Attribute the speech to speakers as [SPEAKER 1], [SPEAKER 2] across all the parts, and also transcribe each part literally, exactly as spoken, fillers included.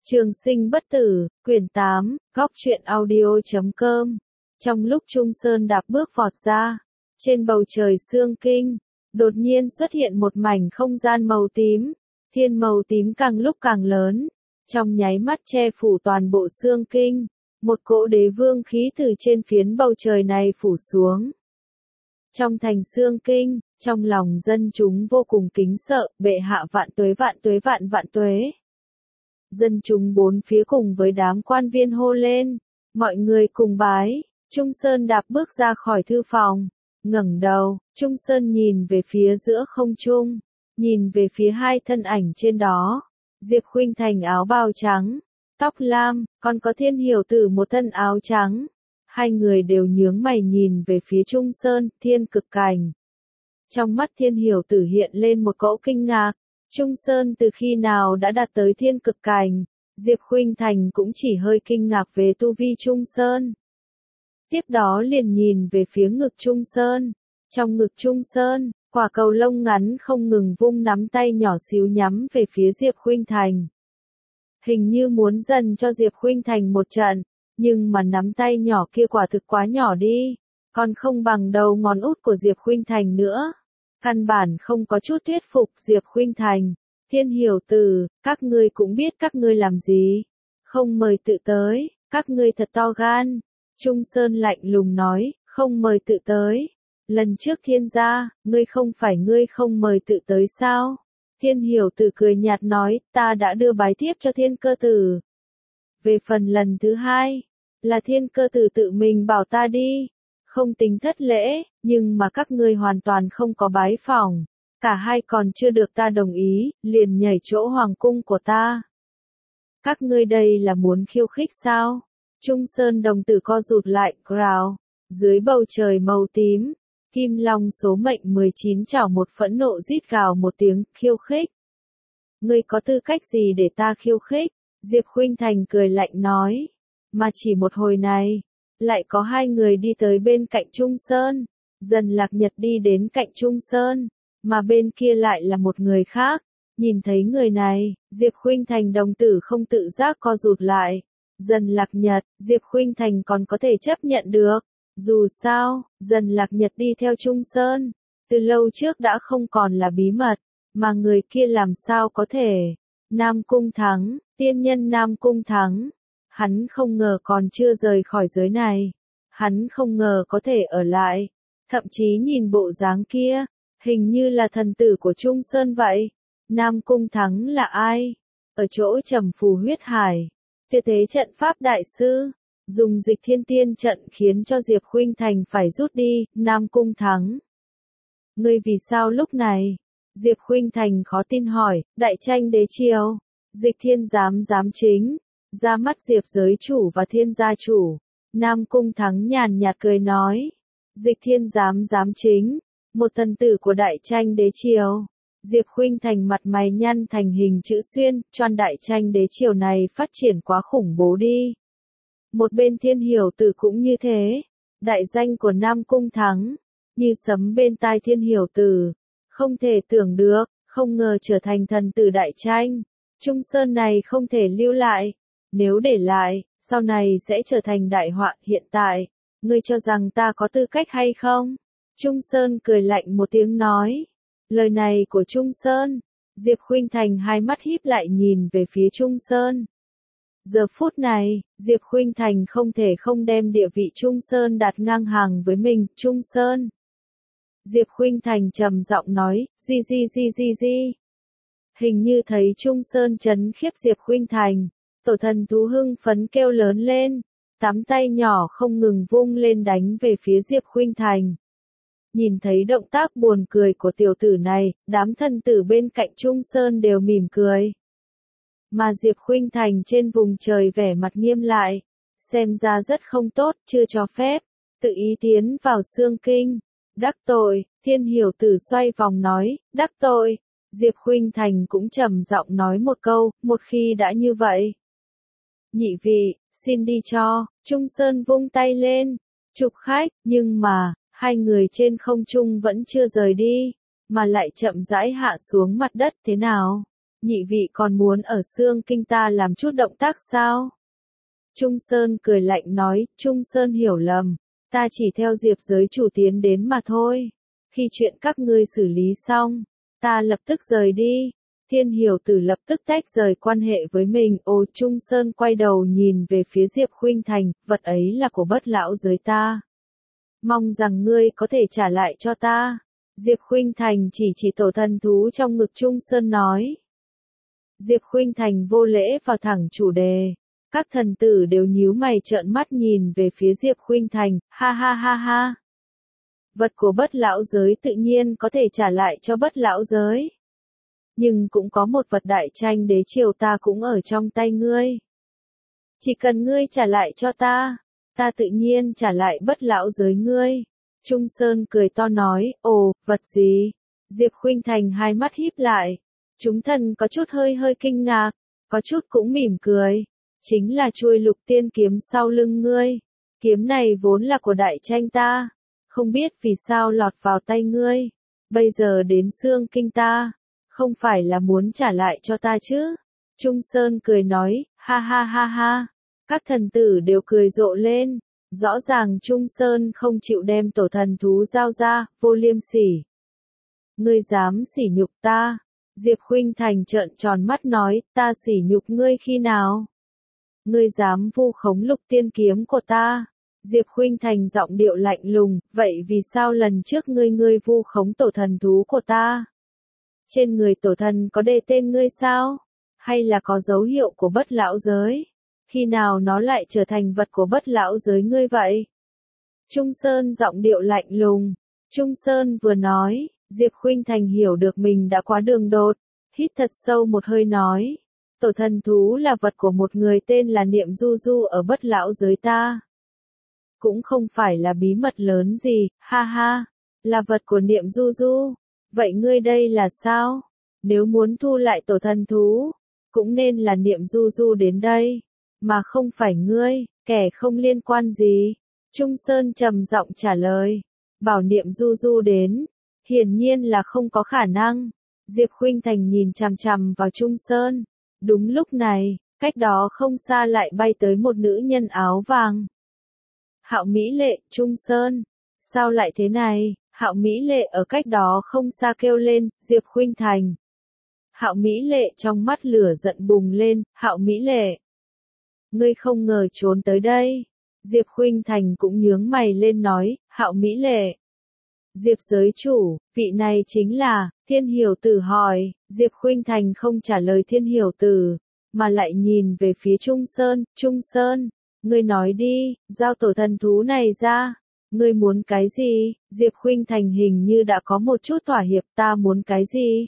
[SPEAKER 1] Trường sinh bất tử, quyển tám, góc truyện audio chấm com. Trong lúc Trung Sơn đạp bước vọt ra, trên bầu trời Xương Kinh, đột nhiên xuất hiện một mảnh không gian màu tím, thiên màu tím càng lúc càng lớn, trong nháy mắt che phủ toàn bộ Xương Kinh, một cỗ đế vương khí từ trên phiến bầu trời này phủ xuống. Trong thành Xương Kinh, trong lòng dân chúng vô cùng kính sợ, bệ hạ vạn tuế vạn tuế vạn vạn tuế. Dân chúng bốn phía cùng với đám quan viên hô lên, mọi người cùng bái. Trung Sơn đạp bước ra khỏi thư phòng, ngẩng đầu, Trung Sơn nhìn về phía giữa không trung, nhìn về phía hai thân ảnh trên đó, Diệp Khuynh Thành áo bào trắng, tóc lam, còn có Thiên Hiểu Tử một thân áo trắng. Hai người đều nhướng mày nhìn về phía Trung Sơn, Thiên Cực Cảnh. Trong mắt Thiên Hiểu Tử hiện lên một cỗ kinh ngạc. Trung Sơn từ khi nào đã đạt tới Thiên Cực Cảnh, Diệp Khuynh Thành cũng chỉ hơi kinh ngạc về tu vi Trung Sơn. Tiếp đó liền nhìn về phía ngực Trung Sơn. Trong ngực Trung Sơn, quả cầu lông ngắn không ngừng vung nắm tay nhỏ xíu nhắm về phía Diệp Khuynh Thành. Hình như muốn dần cho Diệp Khuynh Thành một trận, nhưng mà nắm tay nhỏ kia quả thực quá nhỏ đi, còn không bằng đầu ngón út của Diệp Khuynh Thành nữa. Căn bản không có chút thuyết phục Diệp Khuynh Thành. Thiên Hiểu Tử, các ngươi cũng biết các ngươi làm gì. Không mời tự tới, các ngươi thật to gan. Trung Sơn lạnh lùng nói, không mời tự tới. Lần trước Thiên gia, ngươi không phải ngươi không mời tự tới sao? Thiên Hiểu Tử cười nhạt nói, ta đã đưa bái thiếp cho Thiên Cơ Tử. Về phần lần thứ hai, là Thiên Cơ Tử tự mình bảo ta đi. Không tính thất lễ, nhưng mà các ngươi hoàn toàn không có bái phỏng. Cả hai còn chưa được ta đồng ý, liền nhảy chỗ hoàng cung của ta. Các ngươi đây là muốn khiêu khích sao? Trung Sơn đồng tử co rụt lại, grào. Dưới bầu trời màu tím, Kim Long số mệnh mười chín chảo một phẫn nộ rít gào một tiếng, khiêu khích. Ngươi có tư cách gì để ta khiêu khích? Diệp Khuynh Thành cười lạnh nói. Mà chỉ một hồi này, lại có hai người đi tới bên cạnh Trung Sơn. Dần Lạc Nhật đi đến cạnh Trung Sơn, mà bên kia lại là một người khác. Nhìn thấy người này, Diệp Khuynh Thành đồng tử không tự giác co rụt lại. Dần Lạc Nhật, Diệp Khuynh Thành còn có thể chấp nhận được. Dù sao, Dần Lạc Nhật đi theo Trung Sơn, từ lâu trước đã không còn là bí mật, mà người kia làm sao có thể. Nam Cung Thắng, tiên nhân Nam Cung Thắng. Hắn không ngờ còn chưa rời khỏi giới này. Hắn không ngờ có thể ở lại. Thậm chí nhìn bộ dáng kia, hình như là thần tử của Trung Sơn vậy. Nam Cung Thắng là ai? Ở chỗ Trầm Phù Huyết Hải, tuyệt thế trận pháp đại sư, dùng Dịch Thiên Tiên trận khiến cho Diệp Khuynh Thành phải rút đi. Nam Cung Thắng, ngươi vì sao lúc này? Diệp Khuynh Thành khó tin hỏi. Đại tranh đế triều, Dịch Thiên giám giám chính, ra mắt Diệp giới chủ và Thiên gia chủ. Nam Cung Thắng nhàn nhạt cười nói. Dịch Thiên giám giám chính, một thần tử của đại tranh đế triều. Diệp Khuynh Thành mặt mày nhăn thành hình chữ xuyên, choan đại tranh đế triều này phát triển quá khủng bố đi. Một bên Thiên Hiểu Tử cũng như thế. Đại danh của Nam Cung Thắng, như sấm bên tai Thiên Hiểu Tử. Không thể tưởng được, không ngờ trở thành thần tử đại tranh. Trung Sơn này không thể lưu lại. Nếu để lại, sau này sẽ trở thành đại họa. Hiện tại, ngươi cho rằng ta có tư cách hay không? Trung Sơn cười lạnh một tiếng nói. Lời này của Trung Sơn, Diệp Khuynh Thành hai mắt híp lại nhìn về phía Trung Sơn. Giờ phút này, Diệp Khuynh Thành không thể không đem địa vị Trung Sơn đặt ngang hàng với mình. Trung Sơn. Diệp Khuynh Thành trầm giọng nói, di di di di di. Hình như thấy Trung Sơn chấn khiếp Diệp Khuynh Thành. Tổ thần thú hưng phấn kêu lớn lên, tám tay nhỏ không ngừng vung lên đánh về phía Diệp Khuynh Thành. Nhìn thấy động tác buồn cười của tiểu tử này, đám thần tử bên cạnh Trung Sơn đều mỉm cười. Mà Diệp Khuynh Thành trên vùng trời vẻ mặt nghiêm lại, xem ra rất không tốt, chưa cho phép, tự ý tiến vào Xương Kinh. Đắc tội, Thiên Hiểu Tử xoay vòng nói, đắc tội. Diệp Khuynh Thành cũng trầm giọng nói một câu, một khi đã như vậy. Nhị vị, xin đi cho. Trung Sơn vung tay lên, chụp khách, nhưng mà, hai người trên không trung vẫn chưa rời đi, mà lại chậm rãi hạ xuống mặt đất. Thế nào? nhị vị còn muốn ở Xương Kinh ta làm chút động tác sao? Trung Sơn cười lạnh nói, Trung Sơn hiểu lầm, ta chỉ theo Diệp giới chủ tiến đến mà thôi. Khi chuyện các ngươi xử lý xong, ta lập tức rời đi. Thiên Hiểu Tử lập tức tách rời quan hệ với mình. Ô, Trung Sơn quay đầu nhìn về phía Diệp Khuynh Thành, vật ấy là của Bất lão giới ta. Mong rằng ngươi có thể trả lại cho ta. Diệp Khuynh Thành chỉ chỉ tổ thần thú trong ngực Trung Sơn nói. Diệp Khuynh Thành vô lễ vào thẳng chủ đề. Các thần tử đều nhíu mày trợn mắt nhìn về phía Diệp Khuynh Thành, ha ha ha ha. Vật của Bất lão giới tự nhiên có thể trả lại cho Bất lão giới. Nhưng cũng có một vật đại tranh đế triều ta cũng ở trong tay ngươi. Chỉ cần ngươi trả lại cho ta, ta tự nhiên trả lại Bất lão giới ngươi. Trung Sơn cười to nói, ồ, vật gì? Diệp Khuynh Thành hai mắt híp lại. Chúng thần có chút hơi hơi kinh ngạc, có chút cũng mỉm cười. Chính là chuôi lục tiên kiếm sau lưng ngươi. Kiếm này vốn là của đại tranh ta. Không biết vì sao lọt vào tay ngươi. Bây giờ đến Xương Kinh ta. Không phải là muốn trả lại cho ta chứ? Trung Sơn cười nói, ha ha ha ha. Các thần tử đều cười rộ lên. Rõ ràng Trung Sơn không chịu đem tổ thần thú giao ra, vô liêm sỉ. Ngươi dám sỉ nhục ta? Diệp Khuynh Thành trợn tròn mắt nói, ta sỉ nhục ngươi khi nào? Ngươi dám vu khống lục tiên kiếm của ta? Diệp Khuynh Thành giọng điệu lạnh lùng, vậy vì sao lần trước ngươi ngươi vu khống tổ thần thú của ta? Trên người tổ thần có đề tên ngươi sao? Hay là có dấu hiệu của Bất lão giới? Khi nào nó lại trở thành vật của Bất lão giới ngươi vậy? Trung Sơn giọng điệu lạnh lùng. Trung Sơn vừa nói, Diệp Khuynh Thành hiểu được mình đã quá đường đột, hít thật sâu một hơi nói. Tổ thần thú là vật của một người tên là Niệm Du Du ở Bất lão giới ta. Cũng không phải là bí mật lớn gì, ha ha, là vật của Niệm Du Du. Vậy ngươi đây là sao? Nếu muốn thu lại tổ thần thú, cũng nên là Niệm Du Du đến đây, mà không phải ngươi, kẻ không liên quan gì. Trung Sơn trầm giọng trả lời, bảo Niệm Du Du đến, hiển nhiên là không có khả năng. Diệp Khuynh Thành nhìn chằm chằm vào Trung Sơn. Đúng lúc này, cách đó không xa lại bay tới một nữ nhân áo vàng. Hạo Mỹ Lệ, Trung Sơn, sao lại thế này? Hạo Mỹ Lệ ở cách đó không xa kêu lên, Diệp Khuynh Thành. Hạo Mỹ Lệ trong mắt lửa giận bùng lên, Hạo Mỹ Lệ. Ngươi không ngờ trốn tới đây. Diệp Khuynh Thành cũng nhướng mày lên nói, Hạo Mỹ Lệ. Diệp giới chủ, vị này chính là, Thiên Hiểu Tử hỏi, Diệp Khuynh Thành không trả lời Thiên Hiểu Tử, mà lại nhìn về phía Trung Sơn, Trung Sơn, ngươi nói đi, giao tổ thần thú này ra. Ngươi muốn cái gì? Diệp Khuynh Thành hình như đã có một chút thỏa hiệp, ta muốn cái gì?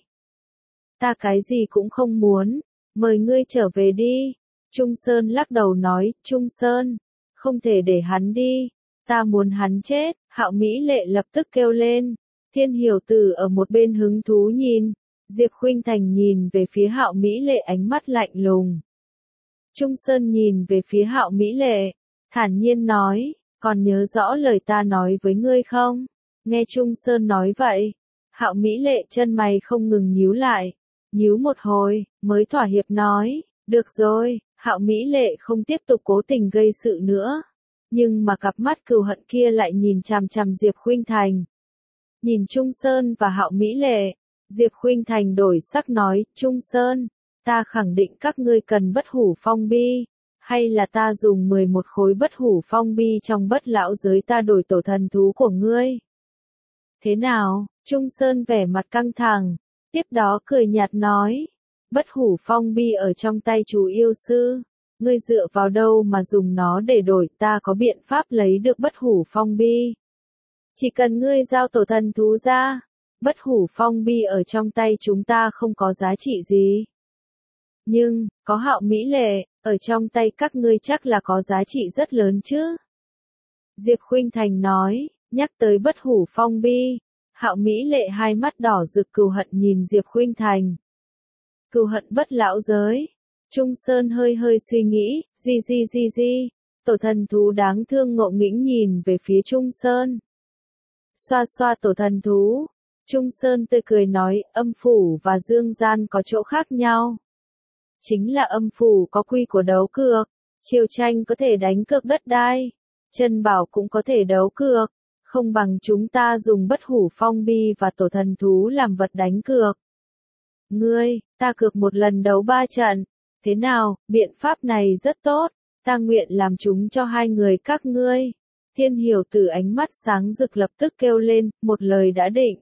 [SPEAKER 1] Ta cái gì cũng không muốn, mời ngươi trở về đi. Trung Sơn lắc đầu nói, Trung Sơn, không thể để hắn đi, ta muốn hắn chết. Hạo Mỹ Lệ lập tức kêu lên. Thiên Hiểu Tử ở một bên hứng thú nhìn. Diệp Khuynh Thành nhìn về phía Hạo Mỹ Lệ ánh mắt lạnh lùng. Trung Sơn nhìn về phía Hạo Mỹ Lệ, thản nhiên nói, còn nhớ rõ lời ta nói với ngươi không? Nghe Trung Sơn nói vậy, Hạo Mỹ Lệ chân mày không ngừng nhíu lại, nhíu một hồi, mới thỏa hiệp nói, được rồi. Hạo Mỹ Lệ không tiếp tục cố tình gây sự nữa, nhưng mà cặp mắt cừu hận kia lại nhìn chằm chằm Diệp Khuynh Thành. Nhìn Trung Sơn và Hạo Mỹ Lệ, Diệp Khuynh Thành đổi sắc nói, Trung Sơn, ta khẳng định các ngươi cần bất hủ phong bi, hay là ta dùng mười một khối bất hủ phong bi trong Bất lão giới ta đổi tổ thần thú của ngươi. Thế nào? Trung Sơn vẻ mặt căng thẳng, tiếp đó cười nhạt nói, bất hủ phong bi ở trong tay chú yêu sư, ngươi dựa vào đâu mà dùng nó để đổi, ta có biện pháp lấy được bất hủ phong bi. Chỉ cần ngươi giao tổ thần thú ra, bất hủ phong bi ở trong tay chúng ta không có giá trị gì. Nhưng, có Hạo Mỹ Lệ, ở trong tay các ngươi chắc là có giá trị rất lớn chứ. Diệp Khuynh Thành nói, nhắc tới bất hủ phong bi, Hạo Mỹ Lệ hai mắt đỏ rực cừu hận nhìn Diệp Khuynh Thành. Cừu hận Bất lão giới. Trung Sơn hơi hơi suy nghĩ, gì gì gì gì, tổ thần thú đáng thương ngộ nghĩnh nhìn về phía Trung Sơn. Xoa xoa tổ thần thú, Trung Sơn tươi cười nói, âm phủ và dương gian có chỗ khác nhau. Chính là âm phủ có quy của đấu cược, triều tranh có thể đánh cược đất đai, chân bảo cũng có thể đấu cược, không bằng chúng ta dùng bất hủ phong bi và tổ thần thú làm vật đánh cược. Ngươi, ta cược một lần đấu ba trận, thế nào, biện pháp này rất tốt, ta nguyện làm chúng cho hai người các ngươi. Thiên Hiểu Tử ánh mắt sáng rực lập tức kêu lên, một lời đã định.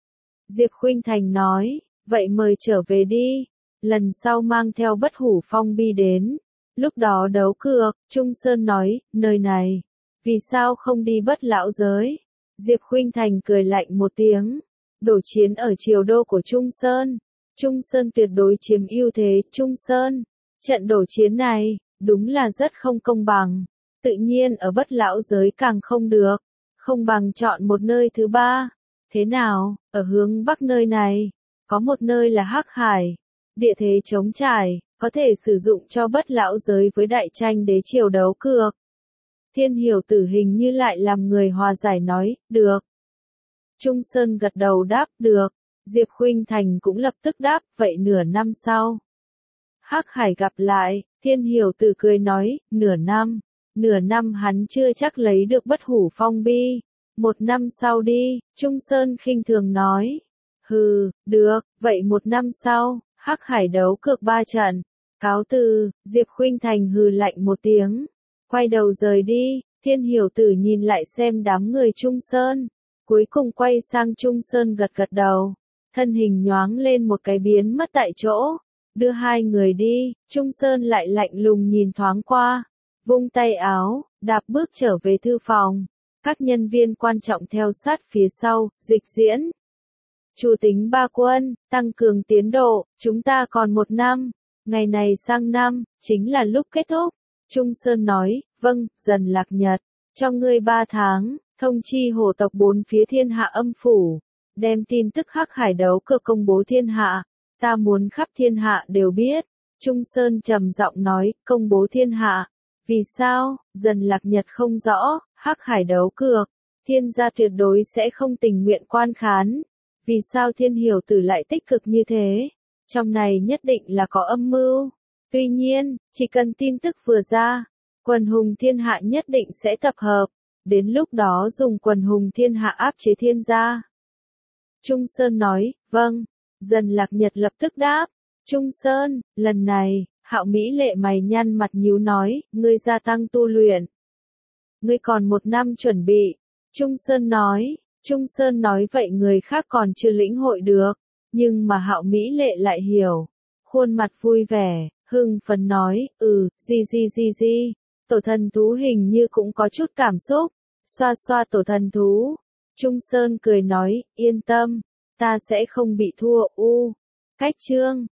[SPEAKER 1] Diệp Khuynh Thành nói, vậy mời trở về đi, lần sau mang theo bất hủ phong bi đến, lúc đó đấu cược. Trung Sơn nói, nơi này, vì sao không đi bất lão giới? Diệp Khuynh Thành cười lạnh một tiếng, đổ chiến ở triều đô của Trung Sơn. Trung Sơn tuyệt đối chiếm ưu thế. Trung Sơn, trận đổ chiến này, đúng là rất không công bằng, tự nhiên ở bất lão giới càng không được, không bằng chọn một nơi thứ ba. Thế nào, ở hướng bắc nơi này, có một nơi là Hắc Hải, địa thế trống trải, có thể sử dụng cho bất lão giới với đại tranh đế triều đấu cược. Thiên Hiểu Tử hình như lại làm người hòa giải nói, được. Trung Sơn gật đầu đáp, được. Diệp Khuynh Thành cũng lập tức đáp, vậy nửa năm sau. Hắc Hải gặp lại, Thiên Hiểu Tử cười nói, nửa năm, nửa năm hắn chưa chắc lấy được bất hủ phong bi. Một năm sau đi, Trung Sơn khinh thường nói. Hừ, được, vậy một năm sau, Hắc Hải đấu cược ba trận. Cáo từ, Diệp Khuynh Thành hừ lạnh một tiếng, quay đầu rời đi. Thiên Hiểu Tử nhìn lại xem đám người Trung Sơn, cuối cùng quay sang Trung Sơn gật gật đầu, thân hình nhoáng lên một cái biến mất tại chỗ, đưa hai người đi. Trung Sơn lại lạnh lùng nhìn thoáng qua, vung tay áo, đạp bước trở về thư phòng. Các nhân viên quan trọng theo sát phía sau, dịch diễn. Chủ tính ba quân, tăng cường tiến độ, chúng ta còn một năm, ngày này sang năm, chính là lúc kết thúc. Trung Sơn nói, vâng, Dần Lạc Nhật, cho ngươi ba tháng, thông chi hồ tộc bốn phía thiên hạ âm phủ, đem tin tức Hắc Hải đấu cược công bố thiên hạ, ta muốn khắp thiên hạ đều biết. Trung Sơn trầm giọng nói, công bố thiên hạ, vì sao? Dần Lạc Nhật không rõ, Hắc Hải đấu cược, thiên gia tuyệt đối sẽ không tình nguyện quan khán, vì sao Thiên Hiểu Tử lại tích cực như thế? Trong này nhất định là có âm mưu. Tuy nhiên, chỉ cần tin tức vừa ra, quần hùng thiên hạ nhất định sẽ tập hợp, đến lúc đó dùng quần hùng thiên hạ áp chế thiên gia. Trung Sơn nói, vâng. Dần Lạc Nhật lập tức đáp. Trung Sơn, lần này, Hạo Mỹ Lệ mày nhăn mặt nhíu nói, ngươi gia tăng tu luyện. Ngươi còn một năm chuẩn bị. Trung Sơn nói, Trung Sơn nói vậy người khác còn chưa lĩnh hội được, nhưng mà Hạo Mỹ Lệ lại hiểu. Khuôn mặt vui vẻ, hưng phấn nói, ừ, gì gì gì gì, tổ thần thú hình như cũng có chút cảm xúc, xoa xoa tổ thần thú. Trung Sơn cười nói, yên tâm, ta sẽ không bị thua. U, cách chương.